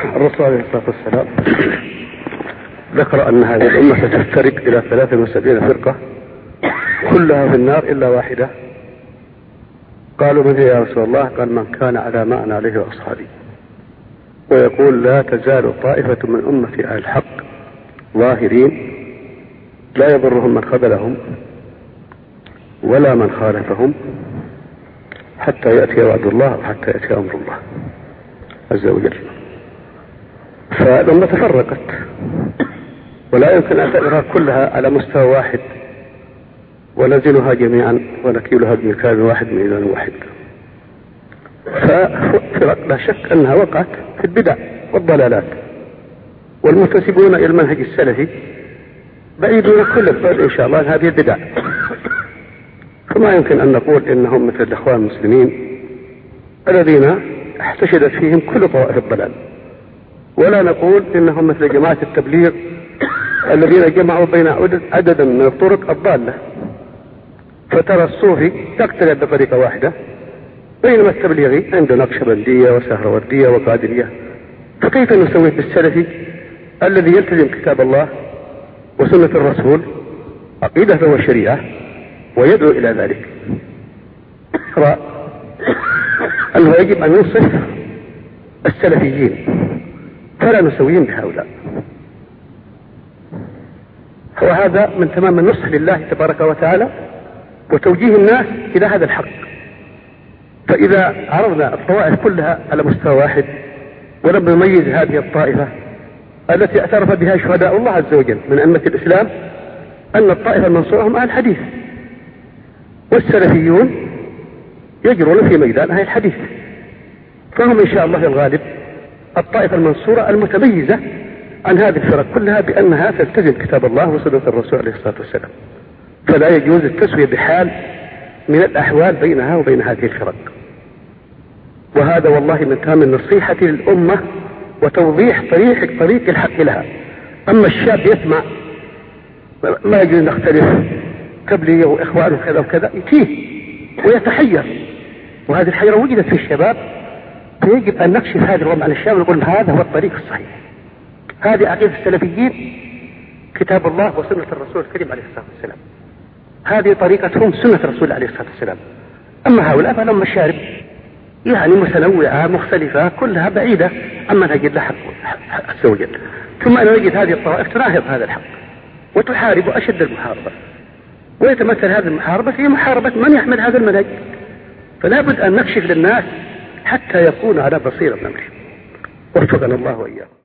الرسول عليه الصلاة والسلام ذكر أن هذه الأمة ستفترق إلى 73 فرقة كلها في النار إلا واحدة. قالوا من هي يا رسول الله؟ قال من كان على ما أنا عليه وأصحابي. ويقول لا تزال طائفة من أمتي على الحق ظاهرين لا يضرهم من خذلهم ولا من خالفهم حتى يأتي وعد الله وحتى يأتي أمر الله عز وجل. فالأمة تفرقت ولا يمكن أن تأمرها كلها على مستوى واحد ونزلها جميعا ونكيلها بمكان واحد ميزان واحد. ففرق لا شك أنها وقعت في البدع والضلالات، والمنتسبون إلى المنهج السلفي بعيدون كل البعد إن شاء الله عن هذه البدع. فما يمكن أن نقول إنهم مثل الإخوان المسلمين الذين احتشدت فيهم كل طوائف الضلال، ولا نقول إنهم مثل جماعة التبليغ الذين جمعوا بين عددا من الطرق الضالة. فترى الصوفي تقترب بطريقة واحدة بينما التبليغي عنده نقشبندية وسهروردية وقادرية. فكيف نسوي بالسلفي الذي يلتزم كتاب الله وسنة الرسول عقيدته والشريعة ويدعو إلى ذلك؟ أنه يجب أن ننصف السلفيين فلا نسويهم بهؤلاء. وهذا من تمام النصح لله تبارك وتعالى وتوجيه الناس إلى هذا الحق. فإذا عرضنا الطوائف كلها على مستوى واحد ولم نميز هذه الطائفة التي اعترف بها شهداء الله عز وجل من أئمة الإسلام أن الطائفة المنصورة هم أهل الحديث، والسلفيون يجرون في ميدان أهل الحديث، فهم إن شاء الله الغالب الطائفة المنصورة المتميزة عن هذه الفرق كلها بأنها تلتزم كتاب الله وسنة الرسول عليه الصلاة والسلام. فلا يجوز التسوية بحال من الأحوال بينها وبين هذه الفرق. وهذا والله من تمام النصيحة للأمة وتوضيح طريق الحق لها. أما الشاب يسمع ما يجوز نختلف قبلي وإخوانه كذا وكذا يتيه ويتحير، وهذه الحيرة وجدت في الشباب، فيجب أن نكشف هذه الأمة عن الشباب ونقول هذا هو الطريق الصحيح. هذه عقيدة السلفيين كتاب الله وسنة الرسول الكريم عليه الصلاة والسلام، هذه طريقتهم سنة الرسول عليه الصلاة والسلام. أما هؤلاء فلهم مشارب يعني متنوعة مختلفة كلها بعيدة عن منهج الله عز وجل. ثم أن نجد هذه الطوائف تناهض هذا الحق وتحارب أشد المحاربة، ويتمثل هذه المحاربة في محاربة من يحمل هذا المنهج. فلا بد أن نكشف للناس حتى يكون على بصيرة من أمره. وفقنا الله وإياكم.